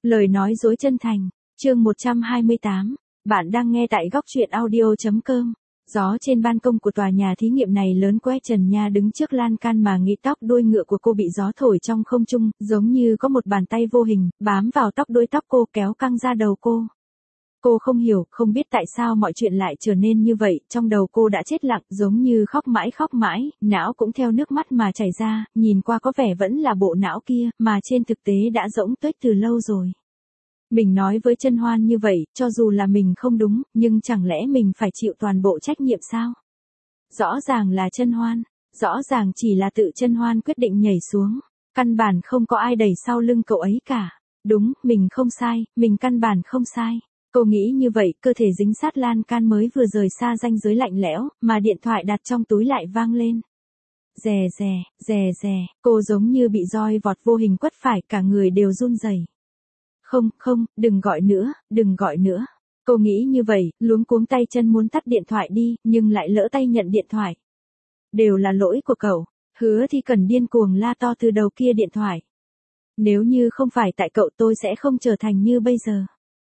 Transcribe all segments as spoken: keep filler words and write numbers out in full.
Lời nói dối chân thành, chương một trăm hai mươi tám, bạn đang nghe tại góc truyện audio.com. Gió trên ban công của tòa nhà thí nghiệm này lớn que Trần Nha đứng trước lan can mà nghĩ tóc đuôi ngựa của cô bị gió thổi trong không trung, giống như có một bàn tay vô hình, bám vào tóc đuôi tóc cô kéo căng ra đầu cô. Cô không hiểu, không biết tại sao mọi chuyện lại trở nên như vậy, trong đầu cô đã chết lặng, giống như khóc mãi khóc mãi, não cũng theo nước mắt mà chảy ra, nhìn qua có vẻ vẫn là bộ não kia, mà trên thực tế đã rỗng tuếch từ lâu rồi. Mình nói với Chân Hoan như vậy, cho dù là mình không đúng, nhưng chẳng lẽ mình phải chịu toàn bộ trách nhiệm sao? Rõ ràng là Chân Hoan, rõ ràng chỉ là tự Chân Hoan quyết định nhảy xuống, căn bản không có ai đẩy sau lưng cậu ấy cả. Đúng, mình không sai, mình căn bản không sai. Cô nghĩ như vậy, cơ thể dính sát lan can mới vừa rời xa ranh giới lạnh lẽo, mà điện thoại đặt trong túi lại vang lên. Rè rè, rè rè, cô giống như bị roi vọt vô hình quất phải, cả người đều run rẩy. Không, không, đừng gọi nữa, đừng gọi nữa. Cô nghĩ như vậy, luống cuống tay chân muốn tắt điện thoại đi, nhưng lại lỡ tay nhận điện thoại. Đều là lỗi của cậu, Hứa Thi Cần điên cuồng la to từ đầu kia điện thoại. Nếu như không phải tại cậu tôi sẽ không trở thành như bây giờ.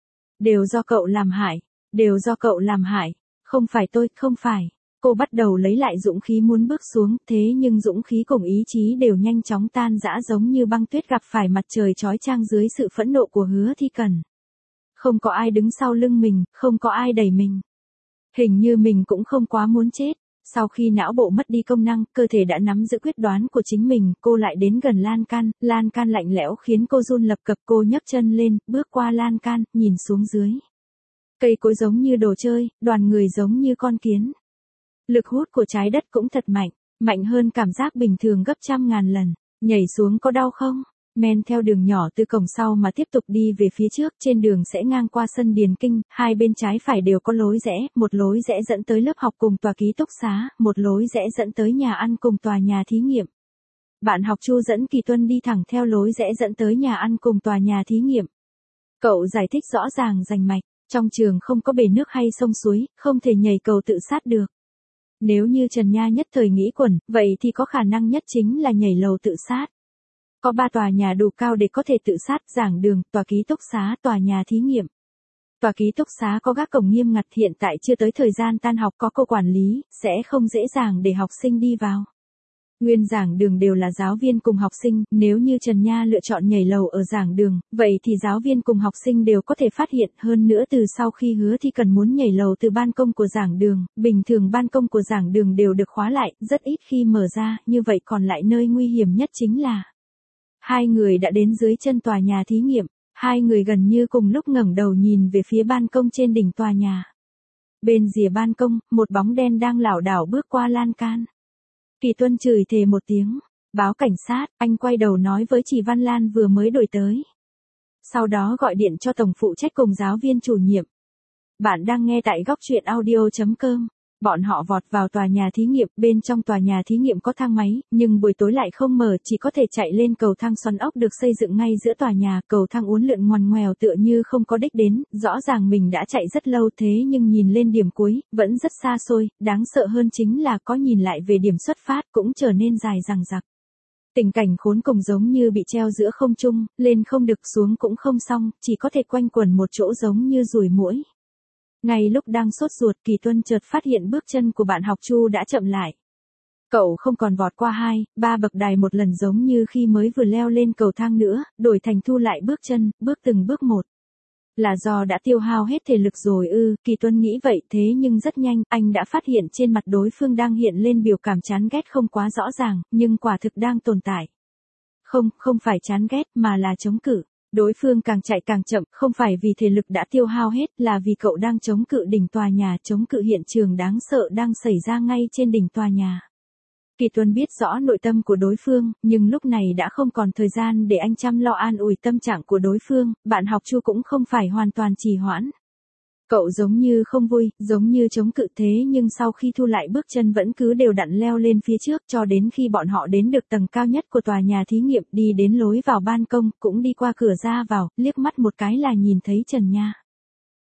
Đều do cậu làm hại, đều do cậu làm hại, không phải tôi, không phải. Cô bắt đầu lấy lại dũng khí muốn bước xuống, thế nhưng dũng khí cùng ý chí đều nhanh chóng tan rã giống như băng tuyết gặp phải mặt trời chói chang dưới sự phẫn nộ của Hứa Thi Cần. Không có ai đứng sau lưng mình, không có ai đẩy mình. Hình như mình cũng không quá muốn chết. Sau khi não bộ mất đi công năng, cơ thể đã nắm giữ quyết đoán của chính mình, cô lại đến gần lan can, lan can lạnh lẽo khiến cô run lập cập, cô nhấc chân lên, bước qua lan can, nhìn xuống dưới. Cây cối giống như đồ chơi, đoàn người giống như con kiến. Lực hút của trái đất cũng thật mạnh, mạnh hơn cảm giác bình thường gấp trăm ngàn lần. Nhảy xuống có đau không? Men theo đường nhỏ từ cổng sau mà tiếp tục đi về phía trước, trên đường sẽ ngang qua sân điền kinh, hai bên trái phải đều có lối rẽ, một lối rẽ dẫn tới lớp học cùng tòa ký túc xá, một lối rẽ dẫn tới nhà ăn cùng tòa nhà thí nghiệm. Bạn học Chu dẫn Kỳ Tuân đi thẳng theo lối rẽ dẫn tới nhà ăn cùng tòa nhà thí nghiệm. Cậu giải thích rõ ràng rành mạch, trong trường không có bể nước hay sông suối, không thể nhảy cầu tự sát được. Nếu như Trần Nha nhất thời nghĩ quẩn, vậy thì có khả năng nhất chính là nhảy lầu tự sát. Có ba tòa nhà đủ cao để có thể tự sát, giảng đường, tòa ký túc xá, tòa nhà thí nghiệm. Tòa ký túc xá có gác cổng nghiêm ngặt, hiện tại chưa tới thời gian tan học có cô quản lý, sẽ không dễ dàng để học sinh đi vào. Nguyên giảng đường đều là giáo viên cùng học sinh, nếu như Trần Nha lựa chọn nhảy lầu ở giảng đường, vậy thì giáo viên cùng học sinh đều có thể phát hiện, hơn nữa từ sau khi Hứa Thi Cần muốn nhảy lầu từ ban công của giảng đường, bình thường ban công của giảng đường đều được khóa lại, rất ít khi mở ra, như vậy còn lại nơi nguy hiểm nhất chính là hai người đã đến dưới chân tòa nhà thí nghiệm, hai người gần như cùng lúc ngẩng đầu nhìn về phía ban công trên đỉnh tòa nhà. Bên rìa ban công, một bóng đen đang lảo đảo bước qua lan can. Kỳ Tuân chửi thề một tiếng, báo cảnh sát, anh quay đầu nói với chị Văn Lan vừa mới đổi tới. Sau đó gọi điện cho tổng phụ trách cùng giáo viên chủ nhiệm. Bạn đang nghe tại góc truyện audio.com. Bọn họ vọt vào tòa nhà thí nghiệm, bên trong tòa nhà thí nghiệm có thang máy, nhưng buổi tối lại không mở, chỉ có thể chạy lên cầu thang xoắn ốc được xây dựng ngay giữa tòa nhà, cầu thang uốn lượn ngoằn ngoèo tựa như không có đích đến, rõ ràng mình đã chạy rất lâu thế nhưng nhìn lên điểm cuối, vẫn rất xa xôi, đáng sợ hơn chính là có nhìn lại về điểm xuất phát cũng trở nên dài dằng dặc. Tình cảnh khốn cùng giống như bị treo giữa không trung, lên không được xuống cũng không xong, chỉ có thể quanh quẩn một chỗ giống như ruồi muỗi. Ngay lúc đang sốt ruột, Kỳ Tuân chợt phát hiện bước chân của bạn học Chu đã chậm lại. Cậu không còn vọt qua hai, ba bậc đài một lần giống như khi mới vừa leo lên cầu thang nữa, đổi thành thu lại bước chân, bước từng bước một. Là do đã tiêu hao hết thể lực rồi ư, Kỳ Tuân nghĩ vậy, thế nhưng rất nhanh, anh đã phát hiện trên mặt đối phương đang hiện lên biểu cảm chán ghét không quá rõ ràng, nhưng quả thực đang tồn tại. Không, không phải chán ghét, mà là chống cự. Đối phương càng chạy càng chậm, không phải vì thể lực đã tiêu hao hết, là vì cậu đang chống cự đỉnh tòa nhà, chống cự hiện trường đáng sợ đang xảy ra ngay trên đỉnh tòa nhà. Kỳ Tuân biết rõ nội tâm của đối phương, nhưng lúc này đã không còn thời gian để anh chăm lo an ủi tâm trạng của đối phương, bạn học Chu cũng không phải hoàn toàn trì hoãn. Cậu giống như không vui, giống như chống cự thế nhưng sau khi thu lại bước chân vẫn cứ đều đặn leo lên phía trước cho đến khi bọn họ đến được tầng cao nhất của tòa nhà thí nghiệm, đi đến lối vào ban công, cũng đi qua cửa ra vào, liếc mắt một cái là nhìn thấy Trần Nha.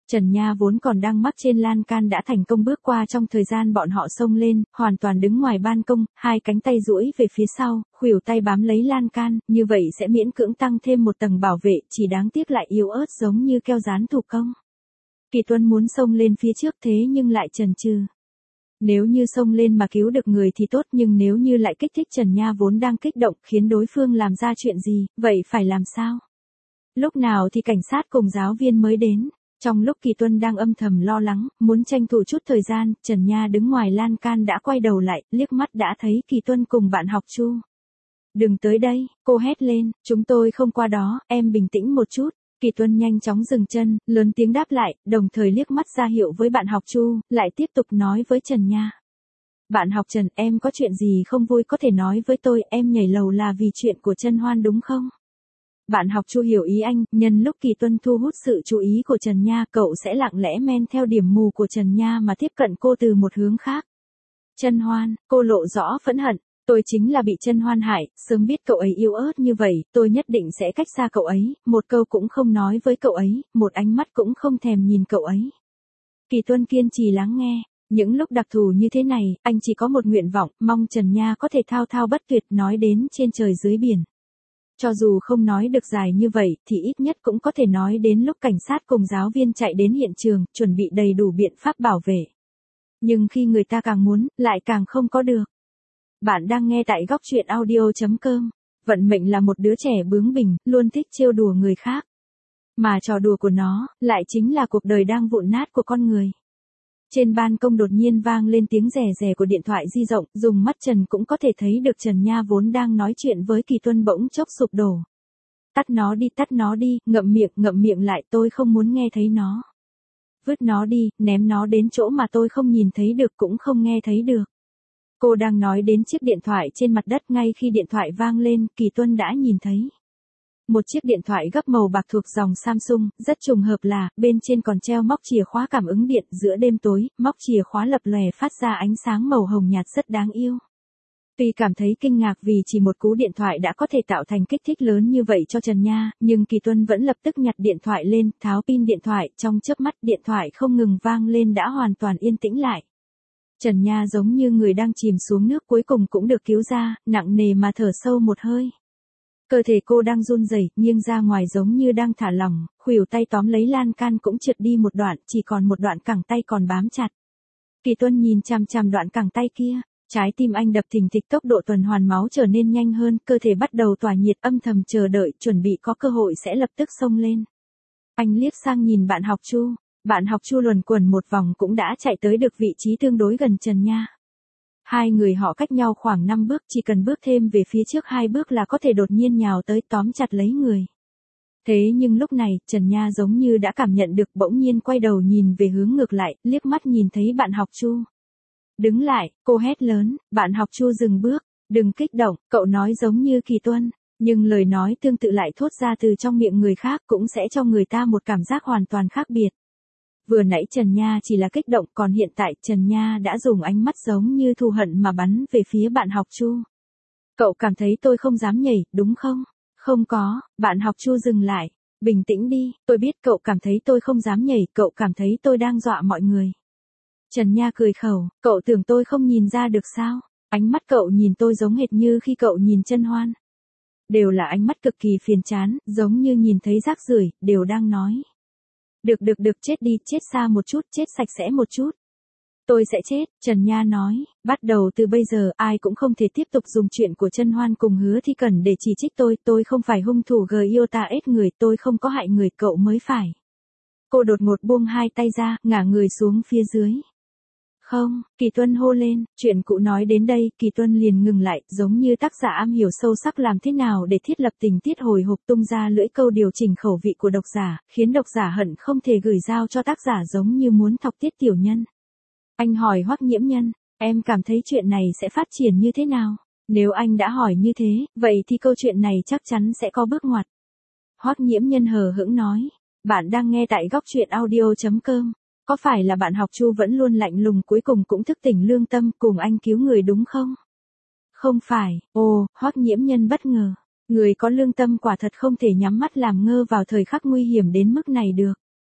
Trần Nha vốn còn đang mắc trên lan can đã thành công bước qua trong thời gian bọn họ xông lên, hoàn toàn đứng ngoài ban công, hai cánh tay duỗi về phía sau, khuỷu tay bám lấy lan can, như vậy sẽ miễn cưỡng tăng thêm một tầng bảo vệ, chỉ đáng tiếc lại yếu ớt giống như keo dán thủ công. Kỳ Tuân muốn xông lên phía trước thế nhưng lại chần chừ. Nếu như xông lên mà cứu được người thì tốt, nhưng nếu như lại kích thích Trần Nha vốn đang kích động khiến đối phương làm ra chuyện gì, vậy phải làm sao? Lúc nào thì cảnh sát cùng giáo viên mới đến? Trong lúc Kỳ Tuân đang âm thầm lo lắng, muốn tranh thủ chút thời gian, Trần Nha đứng ngoài lan can đã quay đầu lại, liếc mắt đã thấy Kỳ Tuân cùng bạn học Chu. Đừng tới đây, cô hét lên, chúng tôi không qua đó, em bình tĩnh một chút. Kỳ Tuân nhanh chóng dừng chân, lớn tiếng đáp lại, đồng thời liếc mắt ra hiệu với bạn học Chu, lại tiếp tục nói với Trần Nha. Bạn học Trần, em có chuyện gì không vui có thể nói với tôi, em nhảy lầu là vì chuyện của Trân Hoan đúng không? Bạn học Chu hiểu ý anh, nhân lúc Kỳ Tuân thu hút sự chú ý của Trần Nha, cậu sẽ lặng lẽ men theo điểm mù của Trần Nha mà tiếp cận cô từ một hướng khác. Trân Hoan, cô lộ rõ phẫn hận, tôi chính là bị Trân Hoan hại, sớm biết cậu ấy yếu ớt như vậy, tôi nhất định sẽ cách xa cậu ấy, một câu cũng không nói với cậu ấy, một ánh mắt cũng không thèm nhìn cậu ấy. Kỳ Tuân kiên trì lắng nghe. Những lúc đặc thù như thế này, anh chỉ có một nguyện vọng, mong Trần Nha có thể thao thao bất tuyệt nói đến trên trời dưới biển. Cho dù không nói được dài như vậy, thì ít nhất cũng có thể nói đến lúc cảnh sát cùng giáo viên chạy đến hiện trường, chuẩn bị đầy đủ biện pháp bảo vệ. Nhưng khi người ta càng muốn, lại càng không có được. Bạn đang nghe tại góc truyện audio chấm com. Vận mệnh là một đứa trẻ bướng bỉnh, luôn thích trêu đùa người khác. Mà trò đùa của nó, lại chính là cuộc đời đang vụn nát của con người. Trên ban công đột nhiên vang lên tiếng rè rè của điện thoại di động, dùng mắt Trần cũng có thể thấy được Trần Nha vốn đang nói chuyện với Kỳ Tuân bỗng chốc sụp đổ. Tắt nó đi, tắt nó đi, ngậm miệng, ngậm miệng lại, tôi không muốn nghe thấy nó. Vứt nó đi, ném nó đến chỗ mà tôi không nhìn thấy được cũng không nghe thấy được. Cô đang nói đến chiếc điện thoại trên mặt đất, ngay khi điện thoại vang lên, Kỳ Tuân đã nhìn thấy. Một chiếc điện thoại gấp màu bạc thuộc dòng Samsung, rất trùng hợp là, bên trên còn treo móc chìa khóa cảm ứng điện, giữa đêm tối, móc chìa khóa lập lòe phát ra ánh sáng màu hồng nhạt rất đáng yêu. Tuy cảm thấy kinh ngạc vì chỉ một cú điện thoại đã có thể tạo thành kích thích lớn như vậy cho Trần Nha, nhưng Kỳ Tuân vẫn lập tức nhặt điện thoại lên, tháo pin điện thoại, trong chớp mắt điện thoại không ngừng vang lên đã hoàn toàn yên tĩnh lại. Trần Nha giống như người đang chìm xuống nước cuối cùng cũng được cứu ra, nặng nề mà thở sâu một hơi. Cơ thể cô đang run rẩy, nghiêng ra ngoài giống như đang thả lỏng, khuỷu tay tóm lấy lan can cũng trượt đi một đoạn, chỉ còn một đoạn cẳng tay còn bám chặt. Kỳ Tuân nhìn chằm chằm đoạn cẳng tay kia, trái tim anh đập thình thịch, tốc độ tuần hoàn máu trở nên nhanh hơn, cơ thể bắt đầu tỏa nhiệt, âm thầm chờ đợi, chuẩn bị có cơ hội sẽ lập tức xông lên. Anh liếc sang nhìn bạn học Chu, bạn học Chu luẩn quẩn một vòng cũng đã chạy tới được vị trí tương đối gần Trần Nha. Hai người họ cách nhau khoảng năm bước, chỉ cần bước thêm về phía trước hai bước là có thể đột nhiên nhào tới tóm chặt lấy người. Thế nhưng lúc này, Trần Nha giống như đã cảm nhận được, bỗng nhiên quay đầu nhìn về hướng ngược lại, liếc mắt nhìn thấy bạn học Chu. Đứng lại, cô hét lớn, bạn học Chu dừng bước, đừng kích động, cậu nói giống như Kỳ Tuân, nhưng lời nói tương tự lại thốt ra từ trong miệng người khác cũng sẽ cho người ta một cảm giác hoàn toàn khác biệt. Vừa nãy Trần Nha chỉ là kích động, còn hiện tại Trần Nha đã dùng ánh mắt giống như thù hận mà bắn về phía bạn học Chu. Cậu cảm thấy tôi không dám nhảy, đúng không? Không có, bạn học Chu dừng lại. Bình tĩnh đi, tôi biết cậu cảm thấy tôi không dám nhảy, cậu cảm thấy tôi đang dọa mọi người. Trần Nha cười khẩu, cậu tưởng tôi không nhìn ra được sao? Ánh mắt cậu nhìn tôi giống hệt như khi cậu nhìn Trân Hoan. Đều là ánh mắt cực kỳ phiền chán, giống như nhìn thấy rác rưởi, đều đang nói. Được được được, chết đi, chết xa một chút, chết sạch sẽ một chút. Tôi sẽ chết, Trần Nha nói, bắt đầu từ bây giờ ai cũng không thể tiếp tục dùng chuyện của Trân Hoan cùng Hứa Thi Cẩn để chỉ trích tôi, tôi không phải hung thủ gây iota ết người, tôi không có hại người, cậu mới phải. Cô đột ngột buông hai tay ra, ngả người xuống phía dưới. Không, Kỳ Tuân hô lên, chuyện cũ nói đến đây, Kỳ Tuân liền ngừng lại, giống như tác giả am hiểu sâu sắc làm thế nào để thiết lập tình tiết hồi hộp, tung ra lưỡi câu điều chỉnh khẩu vị của độc giả, khiến độc giả hận không thể gửi giao cho tác giả giống như muốn thọc tiết tiểu nhân. Anh hỏi Hoắc Nhiễm Nhân, em cảm thấy chuyện này sẽ phát triển như thế nào? Nếu anh đã hỏi như thế, vậy thì câu chuyện này chắc chắn sẽ có bước ngoặt. Hoắc Nhiễm Nhân hờ hững nói, bạn đang nghe tại góc truyện audio chấm com. Có phải là bạn học Chu vẫn luôn lạnh lùng cuối cùng cũng thức tỉnh lương tâm cùng anh cứu người đúng không? Không phải, ồ, Hoắc Nhiễm Nhân bất ngờ. Người có lương tâm quả thật không thể nhắm mắt làm ngơ vào thời khắc nguy hiểm đến mức này được.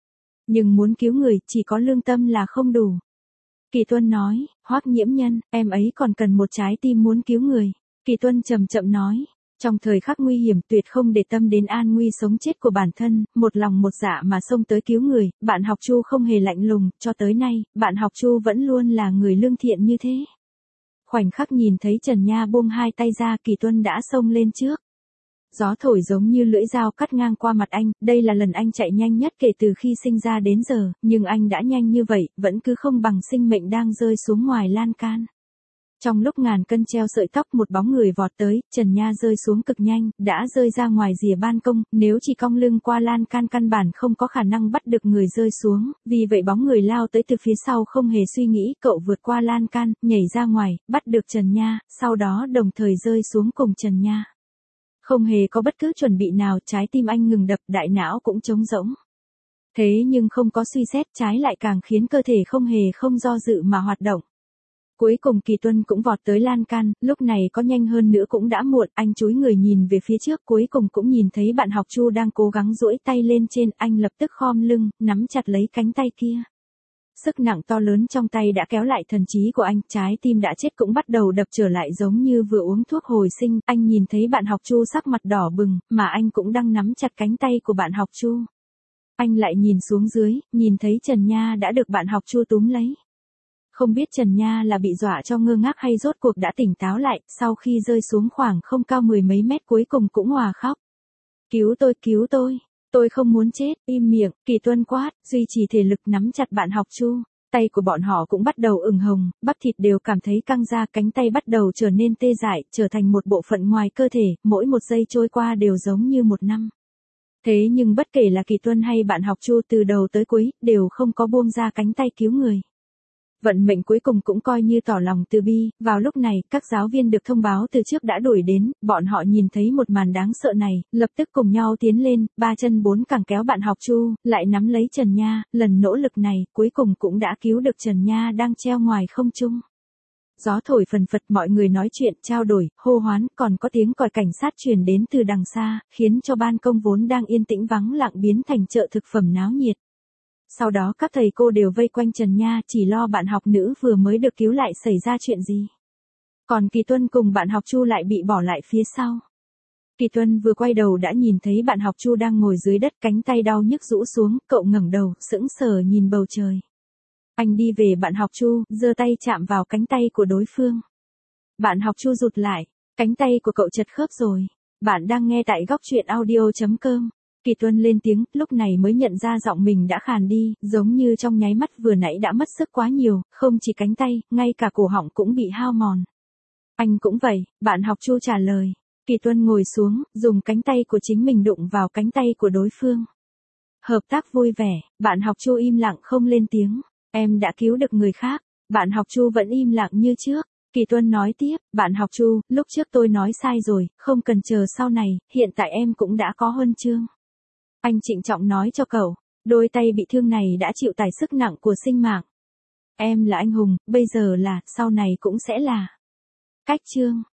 Nhưng muốn cứu người, chỉ có lương tâm là không đủ. Kỳ Tuân nói, Hoắc Nhiễm Nhân, em ấy còn cần một trái tim muốn cứu người. Kỳ Tuân chậm chậm nói, trong thời khắc nguy hiểm tuyệt không để tâm đến an nguy sống chết của bản thân, một lòng một dạ mà xông tới cứu người, bạn học Chu không hề lạnh lùng, cho tới nay, bạn học Chu vẫn luôn là người lương thiện như thế. Khoảnh khắc nhìn thấy Trần Nha buông hai tay ra, Kỳ Tuân đã xông lên trước. Gió thổi giống như lưỡi dao cắt ngang qua mặt anh, đây là lần anh chạy nhanh nhất kể từ khi sinh ra đến giờ, nhưng anh đã nhanh như vậy, vẫn cứ không bằng sinh mệnh đang rơi xuống ngoài lan can. Trong lúc ngàn cân treo sợi tóc, một bóng người vọt tới, Trần Nha rơi xuống cực nhanh, đã rơi ra ngoài rìa ban công, nếu chỉ cong lưng qua lan can căn bản không có khả năng bắt được người rơi xuống, vì vậy bóng người lao tới từ phía sau không hề suy nghĩ, cậu vượt qua lan can, nhảy ra ngoài, bắt được Trần Nha, sau đó đồng thời rơi xuống cùng Trần Nha. Không hề có bất cứ chuẩn bị nào, trái tim anh ngừng đập, đại não cũng trống rỗng. Thế nhưng không có suy xét, trái lại càng khiến cơ thể không hề không do dự mà hoạt động. Cuối cùng Kỳ Tuân cũng vọt tới lan can, lúc này có nhanh hơn nữa cũng đã muộn, anh chúi người nhìn về phía trước, cuối cùng cũng nhìn thấy bạn học Chu đang cố gắng duỗi tay lên trên, anh lập tức khom lưng, nắm chặt lấy cánh tay kia. Sức nặng to lớn trong tay đã kéo lại thần trí của anh, trái tim đã chết cũng bắt đầu đập trở lại giống như vừa uống thuốc hồi sinh, anh nhìn thấy bạn học Chu sắc mặt đỏ bừng, mà anh cũng đang nắm chặt cánh tay của bạn học Chu. Anh lại nhìn xuống dưới, nhìn thấy Trần Nha đã được bạn học Chu túm lấy. Không biết Trần Nha là bị dọa cho ngơ ngác hay rốt cuộc đã tỉnh táo lại, sau khi rơi xuống khoảng không cao mười mấy mét cuối cùng cũng òa khóc. Cứu tôi, cứu tôi, tôi không muốn chết, im miệng, Kỳ Tuân quát, duy trì thể lực nắm chặt bạn học Chu. Tay của bọn họ cũng bắt đầu ửng hồng, bắp thịt đều cảm thấy căng ra, cánh tay bắt đầu trở nên tê dại, trở thành một bộ phận ngoài cơ thể, mỗi một giây trôi qua đều giống như một năm. Thế nhưng bất kể là Kỳ Tuân hay bạn học Chu từ đầu tới cuối, đều không có buông ra cánh tay cứu người. Vận mệnh cuối cùng cũng coi như tỏ lòng từ bi, vào lúc này, các giáo viên được thông báo từ trước đã đuổi đến, bọn họ nhìn thấy một màn đáng sợ này, lập tức cùng nhau tiến lên, ba chân bốn cẳng kéo bạn học Chu, lại nắm lấy Trần Nha, lần nỗ lực này, cuối cùng cũng đã cứu được Trần Nha đang treo ngoài không trung. Gió thổi phần phật, mọi người nói chuyện, trao đổi, hô hoán, còn có tiếng còi cảnh sát truyền đến từ đằng xa, khiến cho ban công vốn đang yên tĩnh vắng lặng biến thành chợ thực phẩm náo nhiệt. Sau đó các thầy cô đều vây quanh Trần Nha, chỉ lo bạn học nữ vừa mới được cứu lại xảy ra chuyện gì. Còn Kỳ Tuân cùng bạn học Chu lại bị bỏ lại phía sau. Kỳ Tuân vừa quay đầu đã nhìn thấy bạn học Chu đang ngồi dưới đất, cánh tay đau nhức rũ xuống, cậu ngẩng đầu, sững sờ nhìn bầu trời. Anh đi về bạn học Chu, giơ tay chạm vào cánh tay của đối phương. Bạn học Chu rụt lại, cánh tay của cậu chật khớp rồi. Bạn đang nghe tại góc truyện audio chấm com. Kỳ Tuân lên tiếng, lúc này mới nhận ra giọng mình đã khàn đi, giống như trong nháy mắt vừa nãy đã mất sức quá nhiều, không chỉ cánh tay, ngay cả cổ họng cũng bị hao mòn. Anh cũng vậy, bạn học Chu trả lời. Kỳ Tuân ngồi xuống, dùng cánh tay của chính mình đụng vào cánh tay của đối phương. Hợp tác vui vẻ, bạn học Chu im lặng không lên tiếng. Em đã cứu được người khác, bạn học Chu vẫn im lặng như trước. Kỳ Tuân nói tiếp, bạn học Chu, lúc trước tôi nói sai rồi, không cần chờ sau này, hiện tại em cũng đã có huân chương. Anh trịnh trọng nói cho cậu, đôi tay bị thương này đã chịu tải sức nặng của sinh mạng. Em là anh hùng, bây giờ là, sau này cũng sẽ là. Cách chương